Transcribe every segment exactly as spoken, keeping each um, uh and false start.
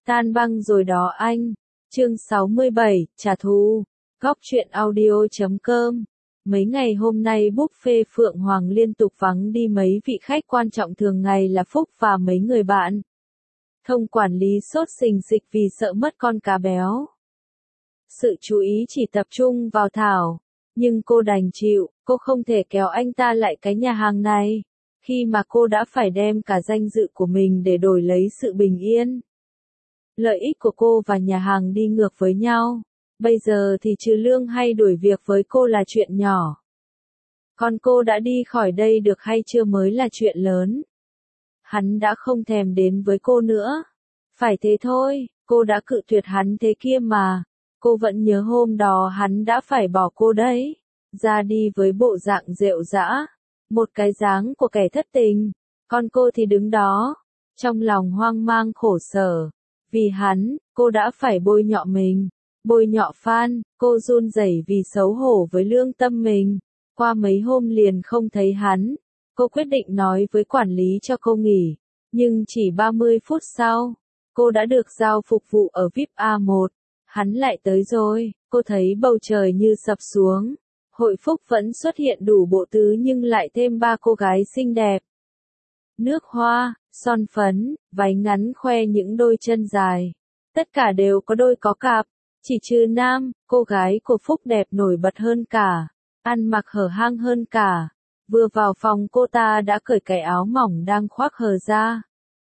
Tan băng rồi đó anh. Chương sáu mươi bảy, trả thù. Góc truyện audio chấm com. Mấy ngày hôm nay buffet Phượng Hoàng liên tục vắng đi mấy vị khách quan trọng thường ngày là Phúc và mấy người bạn. Thông quản lý sốt sình sịch vì sợ mất con cá béo. Sự chú ý chỉ tập trung vào Thảo. Nhưng cô đành chịu, cô không thể kéo anh ta lại cái nhà hàng này. Khi mà cô đã phải đem cả danh dự của mình để đổi lấy sự bình yên. Lợi ích của cô và nhà hàng đi ngược với nhau. Bây giờ thì trừ lương hay đuổi việc với cô là chuyện nhỏ. Còn cô đã đi khỏi đây được hay chưa mới là chuyện lớn. Hắn đã không thèm đến với cô nữa. Phải thế thôi, cô đã cự tuyệt hắn thế kia mà. Cô vẫn nhớ hôm đó hắn đã phải bỏ cô đấy. Ra đi với bộ dạng rệu rã. Một cái dáng của kẻ thất tình. Còn cô thì đứng đó. Trong lòng hoang mang khổ sở. Vì hắn, cô đã phải bôi nhọ mình. Bôi nhọ Phan, cô run rẩy vì xấu hổ với lương tâm mình. Qua mấy hôm liền không thấy hắn. Cô quyết định nói với quản lý cho cô nghỉ. Nhưng chỉ ba mươi phút sau, cô đã được giao phục vụ ở vi ai pi A một. Hắn lại tới rồi, cô thấy bầu trời như sập xuống. Hội Phúc vẫn xuất hiện đủ bộ tứ nhưng lại thêm ba cô gái xinh đẹp. Nước hoa, son phấn, váy ngắn khoe những đôi chân dài. Tất cả đều có đôi có cặp. Chỉ trừ Nam, cô gái của Phúc đẹp nổi bật hơn cả. Ăn mặc hở hang hơn cả. Vừa vào phòng cô ta đã cởi cái áo mỏng đang khoác hở ra.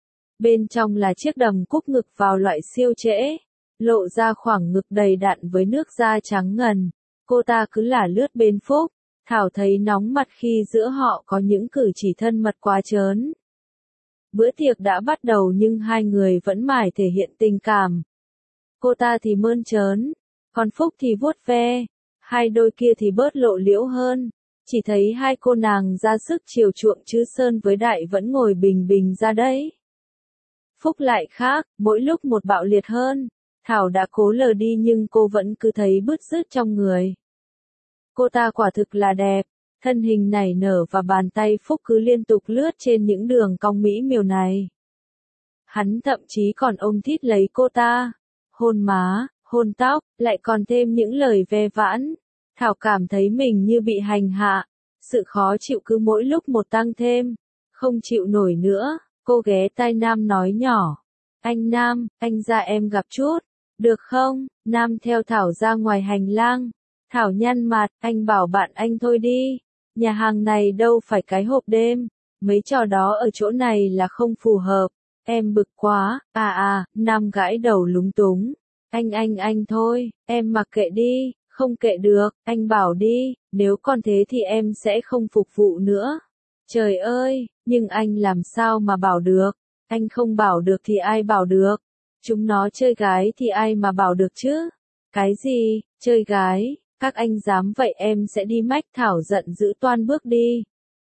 Bên trong là chiếc đầm cúc ngực vào loại siêu trễ. Lộ ra khoảng ngực đầy đặn với nước da trắng ngần. Cô ta cứ lả lướt bên Phúc. Thảo thấy nóng mặt khi giữa họ có những cử chỉ thân mật quá trớn. Bữa tiệc đã bắt đầu nhưng hai người vẫn mải thể hiện tình cảm. Cô ta thì mơn trớn, còn Phúc thì vuốt ve. Hai đôi kia thì bớt lộ liễu hơn. Chỉ thấy hai cô nàng ra sức chiều chuộng chứ Sơn với Đại vẫn ngồi bình bình ra đấy. Phúc lại khác, mỗi lúc một bạo liệt hơn. Thảo đã cố lờ đi nhưng cô vẫn cứ thấy bứt rứt trong người. Cô ta quả thực là đẹp, thân hình nảy nở và bàn tay Phúc cứ liên tục lướt trên những đường cong mỹ miều này. Hắn thậm chí còn ôm thít lấy cô ta, hôn má, hôn tóc, lại còn thêm những lời ve vãn. Thảo cảm thấy mình như bị hành hạ, sự khó chịu cứ mỗi lúc một tăng thêm, không chịu nổi nữa, cô ghé tai Nam nói nhỏ. Anh Nam, anh ra em gặp chút, được không? Nam theo Thảo ra ngoài hành lang. Thảo nhăn mặt, anh bảo bạn anh thôi đi. Nhà hàng này đâu phải cái hộp đêm. Mấy trò đó ở chỗ này là không phù hợp. Em bực quá, à à, Nam gãi đầu lúng túng. Anh anh anh thôi, em mặc kệ đi, không kệ được, anh bảo đi, nếu còn thế thì em sẽ không phục vụ nữa. Trời ơi, nhưng anh làm sao mà bảo được, anh không bảo được thì ai bảo được. Chúng nó chơi gái thì ai mà bảo được chứ? Cái gì, chơi gái? Các anh dám vậy em sẽ đi mách. Thảo giận dữ toan bước đi.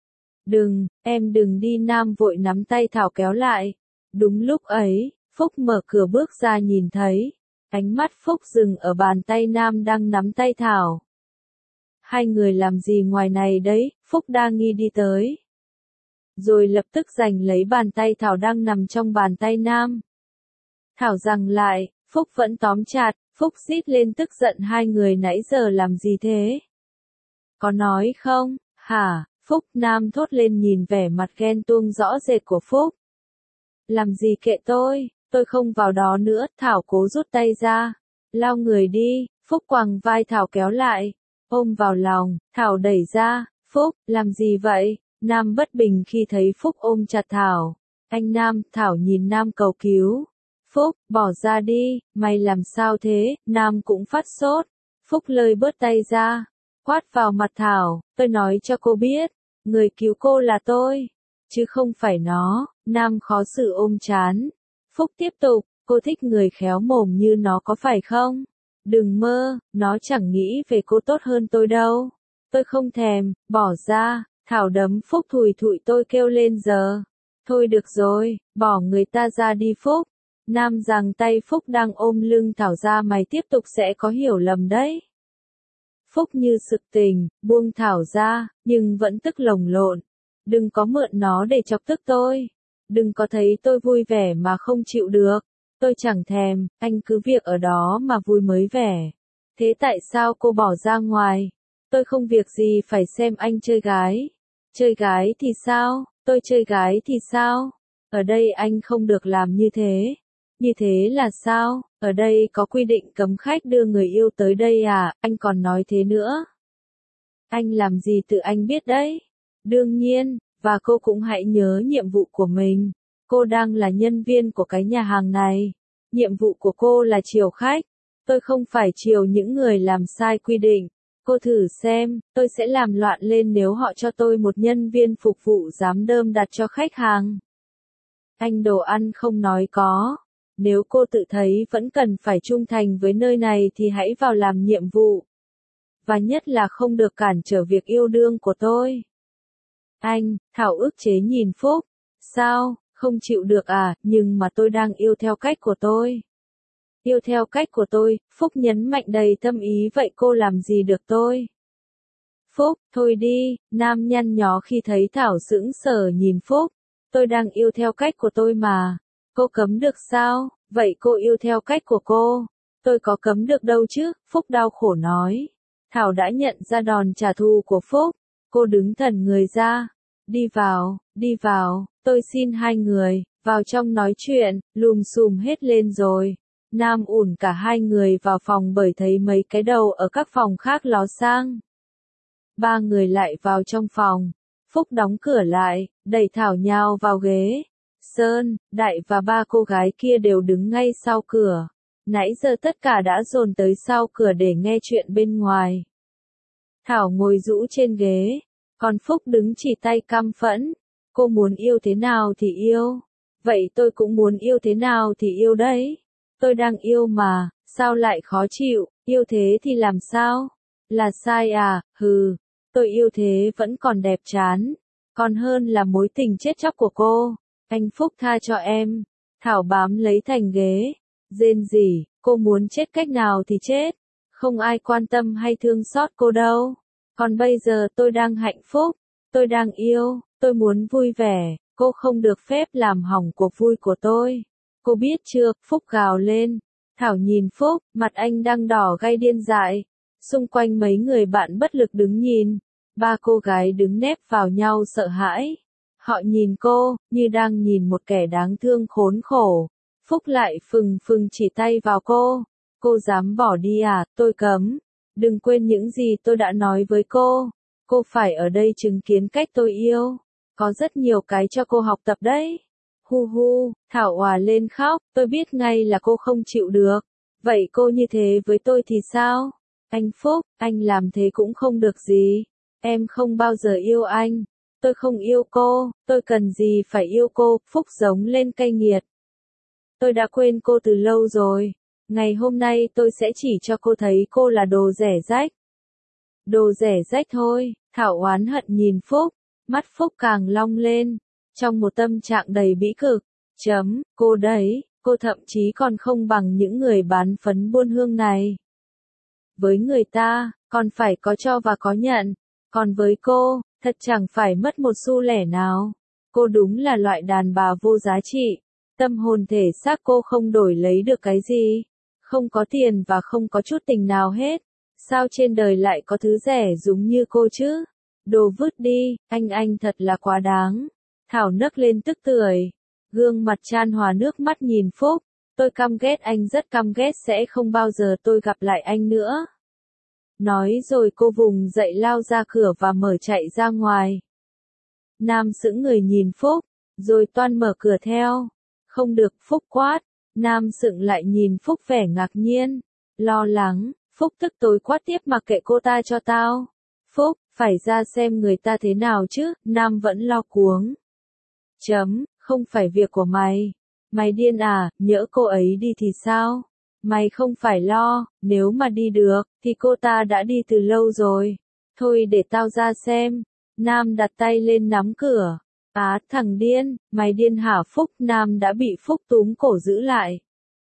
Đừng, em đừng đi. Nam vội nắm tay Thảo kéo lại. Đúng lúc ấy, Phúc mở cửa bước ra nhìn thấy. Ánh mắt Phúc dừng ở bàn tay Nam đang nắm tay Thảo. Hai người làm gì ngoài này đấy? Phúc đa nghi đi tới. Rồi lập tức giành lấy bàn tay Thảo đang nằm trong bàn tay Nam. Thảo giằng lại, Phúc vẫn tóm chặt. Phúc rít lên tức giận, hai người nãy giờ làm gì thế? Có nói không? Hả? Phúc. Nam thốt lên nhìn vẻ mặt ghen tuông rõ rệt của Phúc. Làm gì kệ tôi, tôi không vào đó nữa. Thảo cố rút tay ra. Lao người đi. Phúc quàng vai Thảo kéo lại. Ôm vào lòng. Thảo đẩy ra. Phúc, làm gì vậy? Nam bất bình khi thấy Phúc ôm chặt Thảo. Anh Nam. Thảo nhìn Nam cầu cứu. Phúc, bỏ ra đi, mày làm sao thế? Nam cũng phát sốt. Phúc lơi bớt tay ra, quát vào mặt Thảo, tôi nói cho cô biết, người cứu cô là tôi, chứ không phải nó. Nam khó xử ôm chán. Phúc tiếp tục, cô thích người khéo mồm như nó có phải không? Đừng mơ, nó chẳng nghĩ về cô tốt hơn tôi đâu. Tôi không thèm, bỏ ra. Thảo đấm Phúc thùi thụi, tôi kêu lên giờ. Thôi được rồi, bỏ người ta ra đi Phúc. Nam giằng tay Phúc đang ôm lưng Thảo ra, mày tiếp tục sẽ có hiểu lầm đấy. Phúc như sực tình, buông Thảo ra, nhưng vẫn tức lồng lộn. Đừng có mượn nó để chọc tức tôi. Đừng có thấy tôi vui vẻ mà không chịu được. Tôi chẳng thèm, anh cứ việc ở đó mà vui mới vẻ. Thế tại sao cô bỏ ra ngoài? Tôi không việc gì phải xem anh chơi gái. Chơi gái thì sao? Tôi chơi gái thì sao? Ở đây anh không được làm như thế. Như thế là sao? Ở đây có quy định cấm khách đưa người yêu tới đây à? Anh còn nói thế nữa. Anh làm gì tự anh biết đấy. Đương nhiên, và cô cũng hãy nhớ nhiệm vụ của mình. Cô đang là nhân viên của cái nhà hàng này. Nhiệm vụ của cô là chiều khách. Tôi không phải chiều những người làm sai quy định. Cô thử xem, tôi sẽ làm loạn lên nếu họ cho tôi một nhân viên phục vụ dám đơm đặt cho khách hàng. Anh đồ ăn không nói có. Nếu cô tự thấy vẫn cần phải trung thành với nơi này thì hãy vào làm nhiệm vụ. Và nhất là không được cản trở việc yêu đương của tôi. Anh, Thảo ức chế nhìn Phúc. Sao, không chịu được à, nhưng mà tôi đang yêu theo cách của tôi. Yêu theo cách của tôi, Phúc nhấn mạnh đầy tâm ý vậy cô làm gì được tôi? Phúc, thôi đi, Nam nhăn nhó khi thấy Thảo sững sờ nhìn Phúc. Tôi đang yêu theo cách của tôi mà. Cô cấm được sao? Vậy cô yêu theo cách của cô. Tôi có cấm được đâu chứ, Phúc đau khổ nói. Thảo đã nhận ra đòn trả thù của Phúc. Cô đứng thần người ra. Đi vào, đi vào, tôi xin hai người, vào trong nói chuyện, lùm xùm hết lên rồi. Nam ủn cả hai người vào phòng bởi thấy mấy cái đầu ở các phòng khác ló sang. Ba người lại vào trong phòng. Phúc đóng cửa lại, đẩy Thảo nhào vào ghế. Sơn, Đại và ba cô gái kia đều đứng ngay sau cửa. Nãy giờ tất cả đã dồn tới sau cửa để nghe chuyện bên ngoài. Thảo ngồi rũ trên ghế, còn Phúc đứng chỉ tay căm phẫn. Cô muốn yêu thế nào thì yêu. Vậy tôi cũng muốn yêu thế nào thì yêu đấy. Tôi đang yêu mà, sao lại khó chịu, yêu thế thì làm sao? Là sai à, hừ, tôi yêu thế vẫn còn đẹp chán. Còn hơn là mối tình chết chóc của cô. Anh Phúc tha cho em. Thảo bám lấy thành ghế. Rên rỉ, cô muốn chết cách nào thì chết. Không ai quan tâm hay thương xót cô đâu. Còn bây giờ tôi đang hạnh phúc. Tôi đang yêu, tôi muốn vui vẻ. Cô không được phép làm hỏng cuộc vui của tôi. Cô biết chưa, Phúc gào lên. Thảo nhìn Phúc, mặt anh đang đỏ gay điên dại. Xung quanh mấy người bạn bất lực đứng nhìn. Ba cô gái đứng nép vào nhau sợ hãi. Họ nhìn cô, như đang nhìn một kẻ đáng thương khốn khổ. Phúc lại phừng phừng chỉ tay vào cô. Cô dám bỏ đi à, tôi cấm. Đừng quên những gì tôi đã nói với cô. Cô phải ở đây chứng kiến cách tôi yêu. Có rất nhiều cái cho cô học tập đấy. Hu hu, Thảo òa lên khóc, tôi biết ngay là cô không chịu được. Vậy cô như thế với tôi thì sao? Anh Phúc, anh làm thế cũng không được gì. Em không bao giờ yêu anh. Tôi không yêu cô, tôi cần gì phải yêu cô, Phúc giống lên cay nghiệt. Tôi đã quên cô từ lâu rồi. Ngày hôm nay tôi sẽ chỉ cho cô thấy cô là đồ rẻ rách. Đồ rẻ rách thôi, Thảo oán hận nhìn Phúc, mắt Phúc càng long lên, trong một tâm trạng đầy bĩ cực. Chấm, cô đấy, cô thậm chí còn không bằng những người bán phấn buôn hương này. Với người ta, còn phải có cho và có nhận, còn với cô, thật chẳng phải mất một xu lẻ nào. Cô đúng là loại đàn bà vô giá trị, tâm hồn thể xác cô không đổi lấy được cái gì, không có tiền và không có chút tình nào hết. Sao trên đời lại có thứ rẻ rúng như cô chứ? Đồ vứt đi, anh anh thật là quá đáng. Thảo nấc lên tức tưởi, gương mặt chan hòa nước mắt nhìn Phúc. Tôi căm ghét anh, rất căm ghét, sẽ không bao giờ tôi gặp lại anh nữa. Nói rồi cô vùng dậy lao ra cửa và mở chạy ra ngoài. Nam sững người nhìn Phúc, rồi toan mở cửa theo. Không được, Phúc quát. Nam sững lại nhìn Phúc vẻ ngạc nhiên, lo lắng. Phúc tức tối quát tiếp, mặc kệ cô ta cho tao. Phúc, phải ra xem người ta thế nào chứ, Nam vẫn lo cuống. Chấm, không phải việc của mày. Mày điên à, nhỡ cô ấy đi thì sao? Mày không phải lo, nếu mà đi được, thì cô ta đã đi từ lâu rồi. Thôi để tao ra xem. Nam đặt tay lên nắm cửa. Á, thằng điên, mày điên hả Phúc? Nam đã bị Phúc túm cổ giữ lại.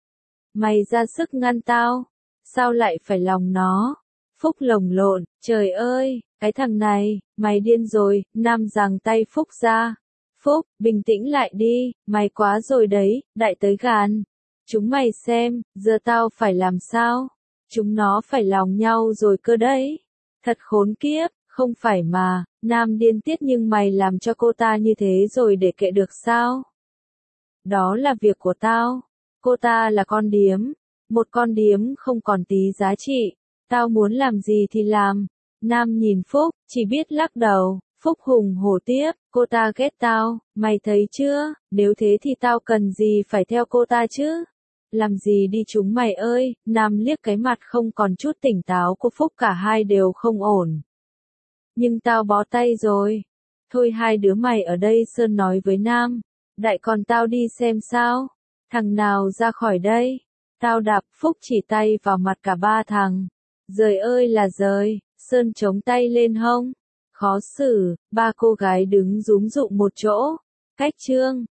Mày ra sức ngăn tao. Sao lại phải lòng nó? Phúc lồng lộn, trời ơi, cái thằng này, mày điên rồi. Nam giằng tay Phúc ra. Phúc, bình tĩnh lại đi, mày quá rồi đấy, Đại tới gàn. Chúng mày xem, giờ tao phải làm sao? Chúng nó phải lòng nhau rồi cơ đấy. Thật khốn kiếp, không phải mà, Nam điên tiết nhưng mày làm cho cô ta như thế rồi để kệ được sao? Đó là việc của tao. Cô ta là con điếm. Một con điếm không còn tí giá trị. Tao muốn làm gì thì làm. Nam nhìn Phúc, chỉ biết lắc đầu. Phúc hùng hổ tiếp, cô ta ghét tao, mày thấy chưa, nếu thế thì tao cần gì phải theo cô ta chứ? Làm gì đi chúng mày ơi, Nam liếc cái mặt không còn chút tỉnh táo của Phúc, cả hai đều không ổn. Nhưng tao bó tay rồi. Thôi hai đứa mày ở đây, Sơn nói với Nam. Đại còn tao đi xem sao. Thằng nào ra khỏi đây? Tao đạp. Phúc chỉ tay vào mặt cả ba thằng. Giời ơi là giời, Sơn chống tay lên hông. Khó xử, ba cô gái đứng rúm rụng một chỗ. Cách Trương.